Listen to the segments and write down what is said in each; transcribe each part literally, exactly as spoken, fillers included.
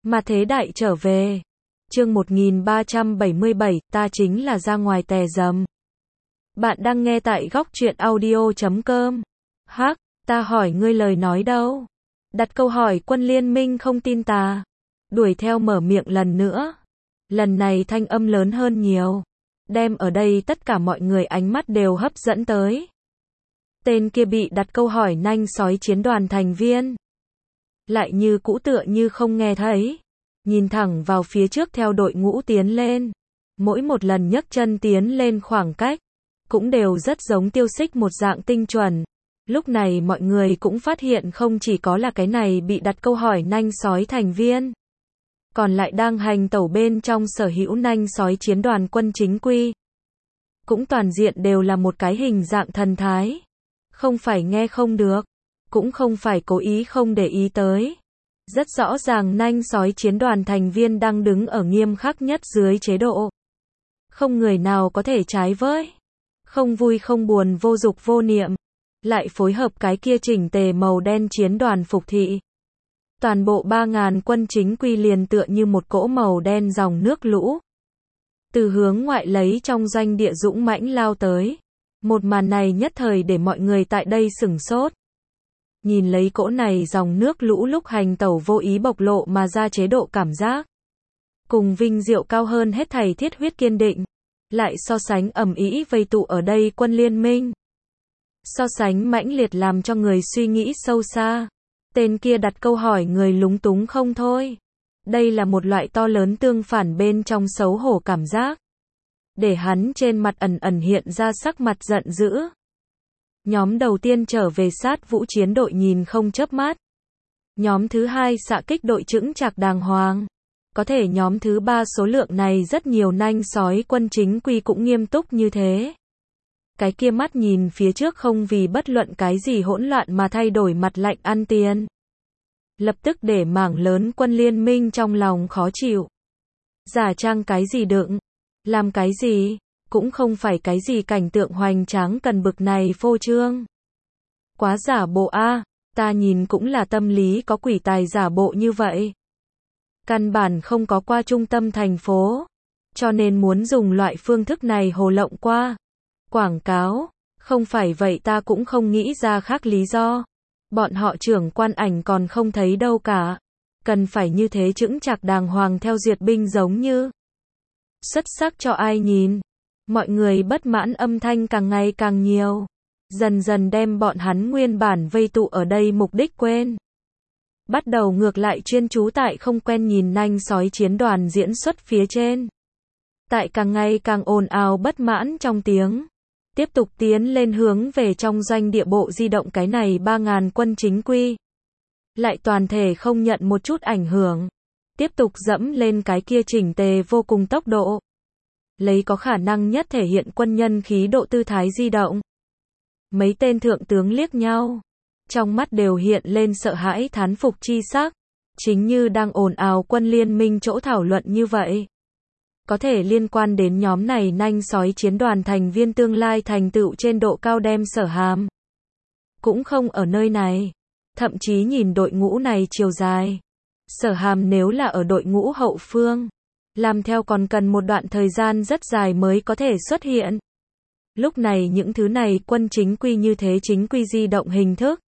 Mà thế đại trở về. Chương một nghìn ba trăm bảy mươi bảy, ta chính là ra ngoài tè dầm. Bạn đang nghe tại góc truyện audio chấm com. Hắc, ta hỏi ngươi lời nói đâu? Đặt câu hỏi Quân Liên Minh không tin ta. Đuổi theo mở miệng lần nữa. Lần này thanh âm lớn hơn nhiều. Đem ở đây tất cả mọi người ánh mắt đều hấp dẫn tới. Tên kia bị đặt câu hỏi nanh sói chiến đoàn thành viên. Lại như cũ tựa như không nghe thấy. Nhìn thẳng vào phía trước theo đội ngũ tiến lên. Mỗi một lần nhấc chân tiến lên khoảng cách. Cũng đều rất giống tiêu xích một dạng tinh chuẩn. Lúc này mọi người cũng phát hiện không chỉ có là cái này bị đặt câu hỏi nanh sói thành viên. Còn lại đang hành tẩu bên trong sở hữu nanh sói chiến đoàn quân chính quy. Cũng toàn diện đều là một cái hình dạng thần thái. Không phải nghe không được. Cũng không phải cố ý không để ý tới. Rất rõ ràng nanh sói chiến đoàn thành viên đang đứng ở nghiêm khắc nhất dưới chế độ. Không người nào có thể trái với. Không vui không buồn vô dục vô niệm. Lại phối hợp cái kia chỉnh tề màu đen chiến đoàn phục thị. Toàn bộ ba ngàn quân chính quy liền tựa như một cỗ màu đen dòng nước lũ. Từ hướng ngoại lấy trong doanh địa dũng mãnh lao tới. Một màn này nhất thời để mọi người tại đây sửng sốt. Nhìn lấy cỗ này dòng nước lũ lúc hành tẩu vô ý bộc lộ mà ra chế độ cảm giác. Cùng vinh diệu cao hơn hết thảy thiết huyết kiên định. Lại so sánh ầm ĩ vây tụ ở đây quân liên minh. So sánh mãnh liệt làm cho người suy nghĩ sâu xa. Tên kia đặt câu hỏi người lúng túng không thôi. Đây là một loại to lớn tương phản bên trong xấu hổ cảm giác. Để hắn trên mặt ẩn ẩn hiện ra sắc mặt giận dữ. Nhóm đầu tiên trở về sát vũ chiến đội nhìn không chớp mắt. Nhóm thứ hai xạ kích đội chững chạc đàng hoàng. Có thể nhóm thứ ba số lượng này rất nhiều nanh sói quân chính quy cũng nghiêm túc như thế. Cái kia mắt nhìn phía trước không vì bất luận cái gì hỗn loạn mà thay đổi mặt lạnh ăn tiền. Lập tức để mảng lớn quân liên minh trong lòng khó chịu. Giả trang cái gì đựng? Làm cái gì? Cũng không phải cái gì cảnh tượng hoành tráng cần bực này phô trương. Quá giả bộ a, ta nhìn cũng là tâm lý có quỷ tài giả bộ như vậy. Căn bản không có qua trung tâm thành phố. Cho nên muốn dùng loại phương thức này hồ lộng qua. Quảng cáo, không phải vậy ta cũng không nghĩ ra khác lý do. Bọn họ trưởng quan ảnh còn không thấy đâu cả. Cần phải như thế chững chạc đàng hoàng theo duyệt binh giống như. Xuất sắc cho ai nhìn. Mọi người bất mãn âm thanh càng ngày càng nhiều. Dần dần đem bọn hắn nguyên bản vây tụ ở đây mục đích quên. Bắt đầu ngược lại chuyên chú tại không quen nhìn nanh sói chiến đoàn diễn xuất phía trên. Tại càng ngày càng ồn ào bất mãn trong tiếng. Tiếp tục tiến lên hướng về trong doanh địa bộ di động cái này ba ngàn quân chính quy. Lại toàn thể không nhận một chút ảnh hưởng. Tiếp tục dẫm lên cái kia chỉnh tề vô cùng tốc độ. Lấy có khả năng nhất thể hiện quân nhân khí độ tư thái di động. Mấy tên thượng tướng liếc nhau. Trong mắt đều hiện lên sợ hãi thán phục chi sắc. Chính như đang ồn ào quân liên minh chỗ thảo luận như vậy. Có thể liên quan đến nhóm này nanh sói chiến đoàn thành viên tương lai thành tựu trên độ cao đem Sở Hàm. Cũng không ở nơi này. Thậm chí nhìn đội ngũ này chiều dài. Sở Hàm nếu là ở đội ngũ hậu phương. Làm theo còn cần một đoạn thời gian rất dài mới có thể xuất hiện. Lúc này những thứ này quân chính quy như thế chính quy di động hình thức.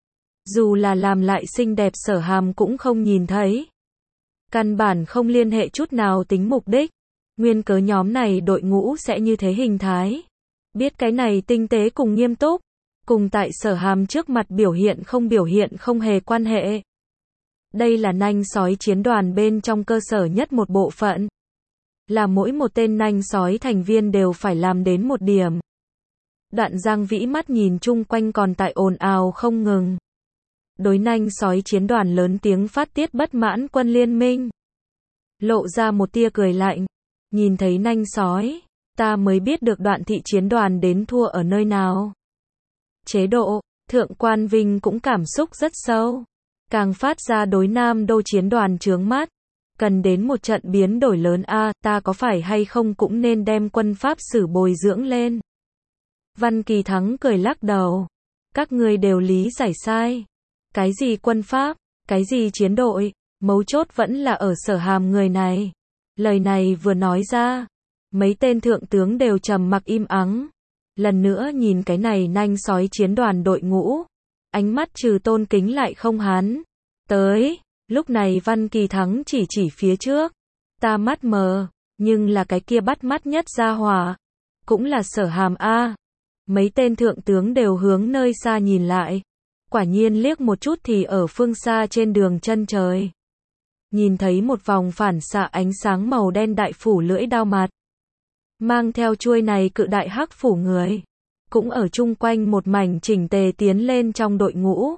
Dù là làm lại xinh đẹp Sở Hàm cũng không nhìn thấy. Căn bản không liên hệ chút nào tính mục đích. Nguyên cớ nhóm này đội ngũ sẽ như thế hình thái. Biết cái này tinh tế cùng nghiêm túc. Cùng tại Sở Hàm trước mặt biểu hiện không biểu hiện không hề quan hệ. Đây là nanh sói chiến đoàn bên trong cơ sở nhất một bộ phận. Là mỗi một tên nanh sói thành viên đều phải làm đến một điểm. Đoạn Giang Vĩ mắt nhìn chung quanh còn tại ồn ào không ngừng. Đối nanh sói chiến đoàn lớn tiếng phát tiết bất mãn quân liên minh. Lộ ra một tia cười lạnh. Nhìn thấy nanh sói, ta mới biết được Đoạn thị chiến đoàn đến thua ở nơi nào. Chế độ, Thượng quan Vinh cũng cảm xúc rất sâu. Càng phát ra đối Nam Đô chiến đoàn chướng mắt. Cần đến một trận biến đổi lớn a, ta có phải hay không cũng nên đem quân pháp sử bồi dưỡng lên. Văn Kỳ Thắng cười lắc đầu. Các ngươi đều lý giải sai. Cái gì quân pháp, cái gì chiến đội, Mấu chốt vẫn là ở Sở Hàm người này. Lời này vừa nói ra, mấy tên thượng tướng đều trầm mặc im ắng. Lần nữa nhìn cái này nanh sói chiến đoàn đội ngũ, ánh mắt trừ tôn kính lại không hắn. Tới, lúc này Văn Kỳ Thắng chỉ chỉ phía trước. Ta mắt mờ, nhưng là cái kia bắt mắt nhất ra hỏa. Cũng là Sở Hàm A. Mấy tên thượng tướng đều hướng nơi xa nhìn lại. Quả nhiên liếc một chút thì ở phương xa trên đường chân trời. Nhìn thấy một vòng phản xạ ánh sáng màu đen đại phủ lưỡi đao mặt. Mang theo chuôi này cự đại hắc phủ người. Cũng ở chung quanh một mảnh chỉnh tề tiến lên trong đội ngũ.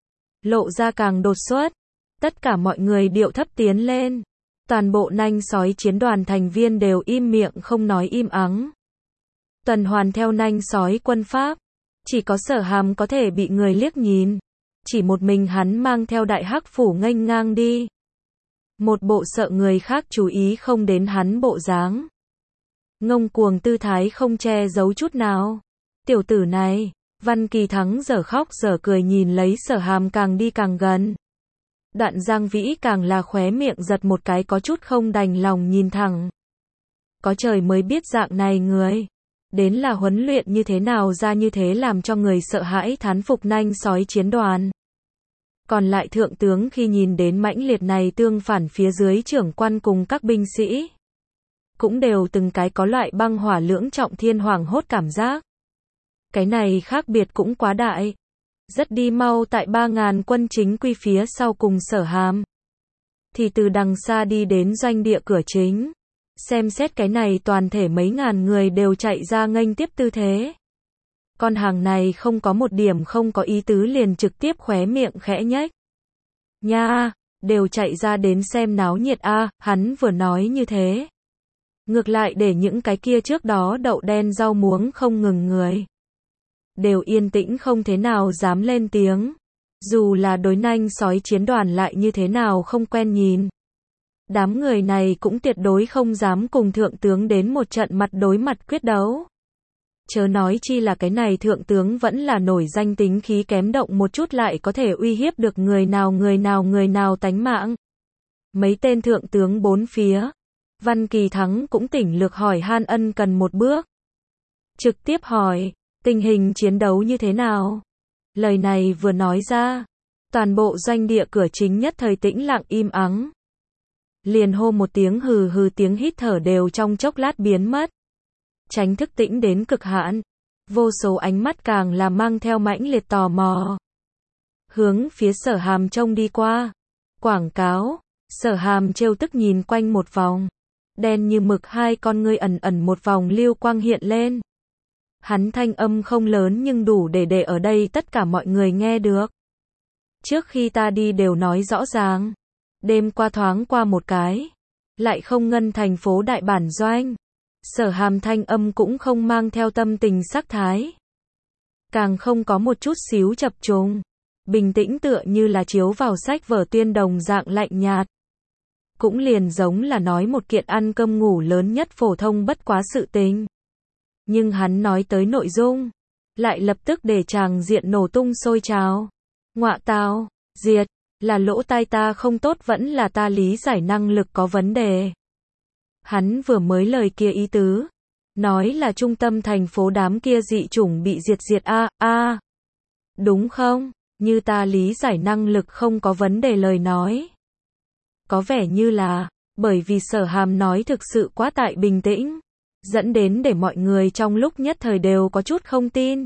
Lộ ra càng đột xuất. Tất cả mọi người điệu thấp tiến lên. Toàn bộ nanh sói chiến đoàn thành viên đều im miệng không nói im ắng. Tuần hoàn theo nanh sói quân pháp. Chỉ có Sở Hàm có thể bị người liếc nhìn. Chỉ một mình hắn mang theo đại hắc phủ nghênh ngang đi. Một bộ sợ người khác chú ý không đến hắn bộ dáng. Ngông cuồng tư thái không che giấu chút nào. Tiểu tử này, Văn Kỳ Thắng dở khóc dở cười nhìn lấy Sở Hàm càng đi càng gần. Đoạn Giang Vĩ càng là khóe miệng giật một cái có chút không đành lòng nhìn thẳng. Có trời mới biết dạng này người. Đến là huấn luyện như thế nào ra như thế làm cho người sợ hãi thán phục nanh sói chiến đoàn. Còn lại thượng tướng khi nhìn đến mãnh liệt này tương phản phía dưới trưởng quan cùng các binh sĩ. Cũng đều từng cái có loại băng hỏa lưỡng trọng thiên hoảng hốt cảm giác. Cái này khác biệt cũng quá đại. Rất đi mau tại ba ngàn quân chính quy phía sau cùng Sở Hàm. Thì từ đằng xa đi đến doanh địa cửa chính. Xem xét cái này toàn thể mấy ngàn người đều chạy ra nghênh tiếp tư thế. Con hàng này không có một điểm không có ý tứ liền trực tiếp khóe miệng khẽ nhếch. Nha, đều chạy ra đến xem náo nhiệt a, hắn vừa nói như thế. Ngược lại để những cái kia trước đó đậu đen rau muống không ngừng người. Đều yên tĩnh không thế nào dám lên tiếng. Dù là đối nanh sói chiến đoàn lại như thế nào không quen nhìn. Đám người này cũng tuyệt đối không dám cùng thượng tướng đến một trận mặt đối mặt quyết đấu. Chớ nói chi là cái này thượng tướng vẫn là nổi danh tính khí kém động một chút lại có thể uy hiếp được người nào người nào người nào tánh mạng. Mấy tên thượng tướng bốn phía. Văn Kỳ Thắng cũng tỉnh lược hỏi han ân cần một bước. Trực tiếp hỏi, tình hình chiến đấu như thế nào? Lời này vừa nói ra, toàn bộ doanh địa cửa chính nhất thời tĩnh lặng im ắng. Liền hô một tiếng hừ hừ tiếng hít thở đều trong chốc lát biến mất. Tránh thức tĩnh đến cực hạn. Vô số ánh mắt càng là mang theo mãnh liệt tò mò. Hướng phía Sở Hàm trông đi qua. Quảng cáo. Sở Hàm trêu tức nhìn quanh một vòng. Đen như mực hai con ngươi ẩn ẩn một vòng lưu quang hiện lên. Hắn thanh âm không lớn nhưng đủ để để ở đây tất cả mọi người nghe được. Trước khi ta đi đều nói rõ ràng. Đêm qua thoáng qua một cái. Lại không ngân thành phố đại bản doanh. Sở Hàm thanh âm cũng không mang theo tâm tình sắc thái. Càng không có một chút xíu chập trùng. Bình tĩnh tựa như là chiếu vào sách vở tuyên đồng dạng lạnh nhạt. Cũng liền giống là nói một kiện ăn cơm ngủ lớn nhất phổ thông bất quá sự tình. Nhưng hắn nói tới nội dung. Lại lập tức để tràng diện nổ tung sôi trào. Ngọa tào, diệt. Là lỗ tai ta không tốt vẫn là ta lý giải năng lực có vấn đề. Hắn vừa mới lời kia ý tứ. Nói là trung tâm thành phố đám kia dị chủng bị diệt diệt a a. Đúng không? Như ta lý giải năng lực không có vấn đề lời nói. Có vẻ như là, bởi vì Sở Hàm nói thực sự quá tại bình tĩnh. Dẫn đến để mọi người trong lúc nhất thời đều có chút không tin.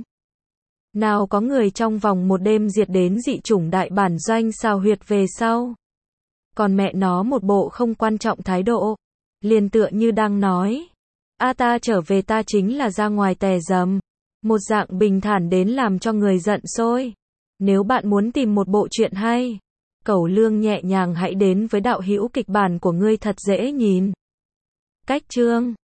Nào có người trong vòng một đêm diệt đến dị chủng đại bản doanh sao huyệt về sau. Còn mẹ nó một bộ không quan trọng thái độ. Liền tựa như đang nói. A ta trở về ta chính là ra ngoài tè dầm. Một dạng bình thản đến làm cho người giận sôi. Nếu bạn muốn tìm một bộ truyện hay. Cẩu lương nhẹ nhàng hãy đến với đạo hữu kịch bản của ngươi thật dễ nhìn. Cách chương